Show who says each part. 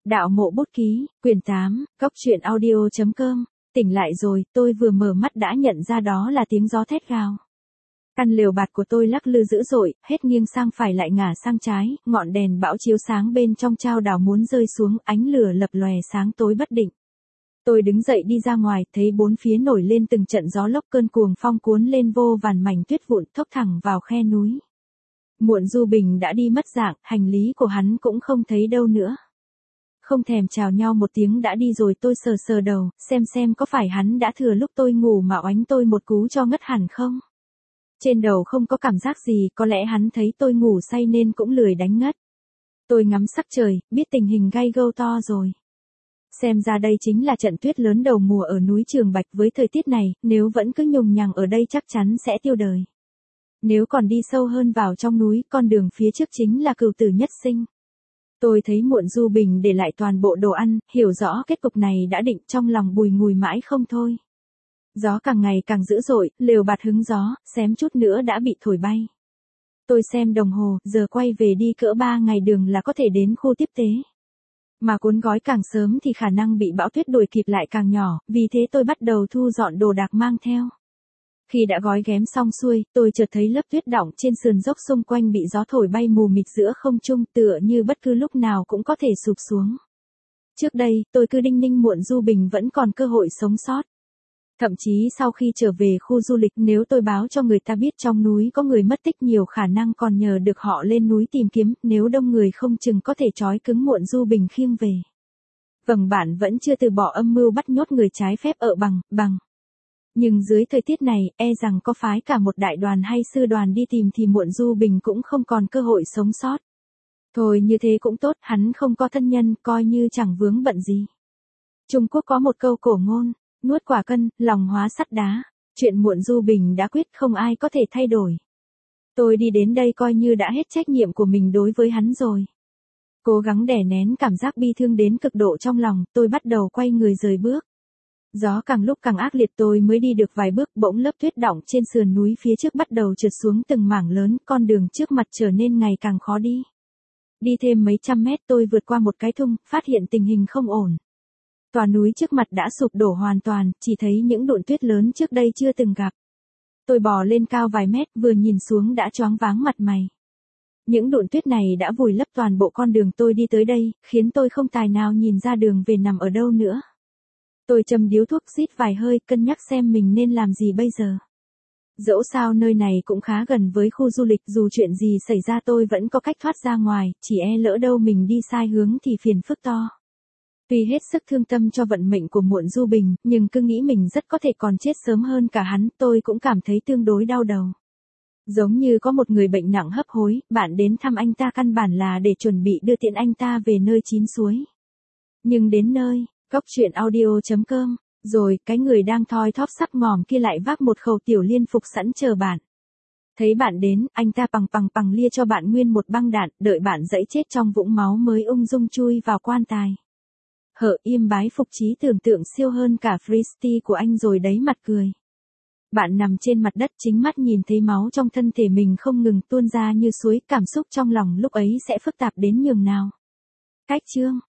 Speaker 1: Đạo mộ bút ký, quyển 8, Cốc truyện audio.com, tỉnh lại rồi, tôi vừa mở mắt đã nhận ra đó là tiếng gió thét gào. Căn lều bạt của tôi lắc lư dữ dội, hết nghiêng sang phải lại ngả sang trái, ngọn đèn bão chiếu sáng bên trong chao đảo muốn rơi xuống, ánh lửa lập lòe sáng tối bất định. Tôi đứng dậy đi ra ngoài, thấy bốn phía nổi lên từng trận gió lốc, cơn cuồng phong cuốn lên vô vàn mảnh tuyết vụn thốc thẳng vào khe núi. Muộn Du Bình đã đi mất dạng, hành lý của hắn cũng không thấy đâu nữa. Không thèm chào nhau một tiếng đã đi rồi. Tôi sờ sờ đầu, xem có phải hắn đã thừa lúc tôi ngủ mà oánh tôi một cú cho ngất hẳn không? Trên đầu không có cảm giác gì, có lẽ hắn thấy tôi ngủ say nên cũng lười đánh ngất. Tôi ngắm sắc trời, biết tình hình gay gâu to rồi. Xem ra đây chính là trận tuyết lớn đầu mùa ở núi Trường Bạch. Với thời tiết này, nếu vẫn cứ nhùng nhằng ở đây chắc chắn sẽ tiêu đời. Nếu còn đi sâu hơn vào trong núi, con đường phía trước chính là cửu tử nhất sinh. Tôi thấy Muộn Du Bình để lại toàn bộ đồ ăn, hiểu rõ kết cục này đã định, trong lòng bùi ngùi mãi không thôi. Gió càng ngày càng dữ dội, lều bạt hứng gió, xém chút nữa đã bị thổi bay. Tôi xem đồng hồ, giờ quay về đi cỡ 3 ngày đường là có thể đến khu tiếp tế. Mà cuốn gói càng sớm thì khả năng bị bão tuyết đuổi kịp lại càng nhỏ, vì thế tôi bắt đầu thu dọn đồ đạc mang theo. Khi đã gói ghém xong xuôi, tôi chợt thấy lớp tuyết đọng trên sườn dốc xung quanh bị gió thổi bay mù mịt giữa không trung, tựa như bất cứ lúc nào cũng có thể sụp xuống. Trước đây, tôi cứ đinh ninh Muộn Du Bình vẫn còn cơ hội sống sót. Thậm chí sau khi trở về khu du lịch, nếu tôi báo cho người ta biết trong núi có người mất tích, nhiều khả năng còn nhờ được họ lên núi tìm kiếm, nếu đông người không chừng có thể trói cứng Muộn Du Bình khiêng về. Vâng, bạn vẫn chưa từ bỏ âm mưu bắt nhốt người trái phép ở bằng. Nhưng dưới thời tiết này, e rằng có phái cả một đại đoàn hay sư đoàn đi tìm thì Muộn Du Bình cũng không còn cơ hội sống sót. Thôi như thế cũng tốt, hắn không có thân nhân, coi như chẳng vướng bận gì. Trung Quốc có một câu cổ ngôn, nuốt quả cân, lòng hóa sắt đá. Chuyện Muộn Du Bình đã quyết, không ai có thể thay đổi. Tôi đi đến đây coi như đã hết trách nhiệm của mình đối với hắn rồi. Cố gắng đè nén cảm giác bi thương đến cực độ trong lòng, tôi bắt đầu quay người rời bước. Gió càng lúc càng ác liệt, tôi mới đi được vài bước, bỗng lớp tuyết đọng trên sườn núi phía trước bắt đầu trượt xuống từng mảng lớn, con đường trước mặt trở nên ngày càng khó đi. Đi thêm mấy trăm mét tôi vượt qua một cái thung, phát hiện tình hình không ổn. Tòa núi trước mặt đã sụp đổ hoàn toàn, chỉ thấy những đụn tuyết lớn trước đây chưa từng gặp. Tôi bò lên cao vài mét, vừa nhìn xuống đã choáng váng mặt mày. Những đụn tuyết này đã vùi lấp toàn bộ con đường tôi đi tới đây, khiến tôi không tài nào nhìn ra đường về nằm ở đâu nữa. Tôi châm điếu thuốc, rít vài hơi, cân nhắc xem mình nên làm gì bây giờ. Dẫu sao nơi này cũng khá gần với khu du lịch, dù chuyện gì xảy ra tôi vẫn có cách thoát ra ngoài, chỉ e lỡ đâu mình đi sai hướng thì phiền phức to. Tuy hết sức thương tâm cho vận mệnh của Muộn Du Bình, nhưng cứ nghĩ mình rất có thể còn chết sớm hơn cả hắn, tôi cũng cảm thấy tương đối đau đầu. Giống như có một người bệnh nặng hấp hối, bạn đến thăm anh ta căn bản là để chuẩn bị đưa tiễn anh ta về nơi chín suối. Nhưng đến nơi, Cốc truyện audio.com, rồi cái người đang thoi thóp sắp ngòm kia lại vác một khẩu tiểu liên phục sẵn chờ bạn. Thấy bạn đến, anh ta bằng lia cho bạn nguyên một băng đạn, đợi bạn dẫy chết trong vũng máu mới ung dung chui vào quan tài. Im bái phục, trí tưởng tượng siêu hơn cả freestyle của anh rồi đấy, mặt cười. Bạn nằm trên mặt đất, chính mắt nhìn thấy máu trong thân thể mình không ngừng tuôn ra như suối, cảm xúc trong lòng lúc ấy sẽ phức tạp đến nhường nào. Cách chương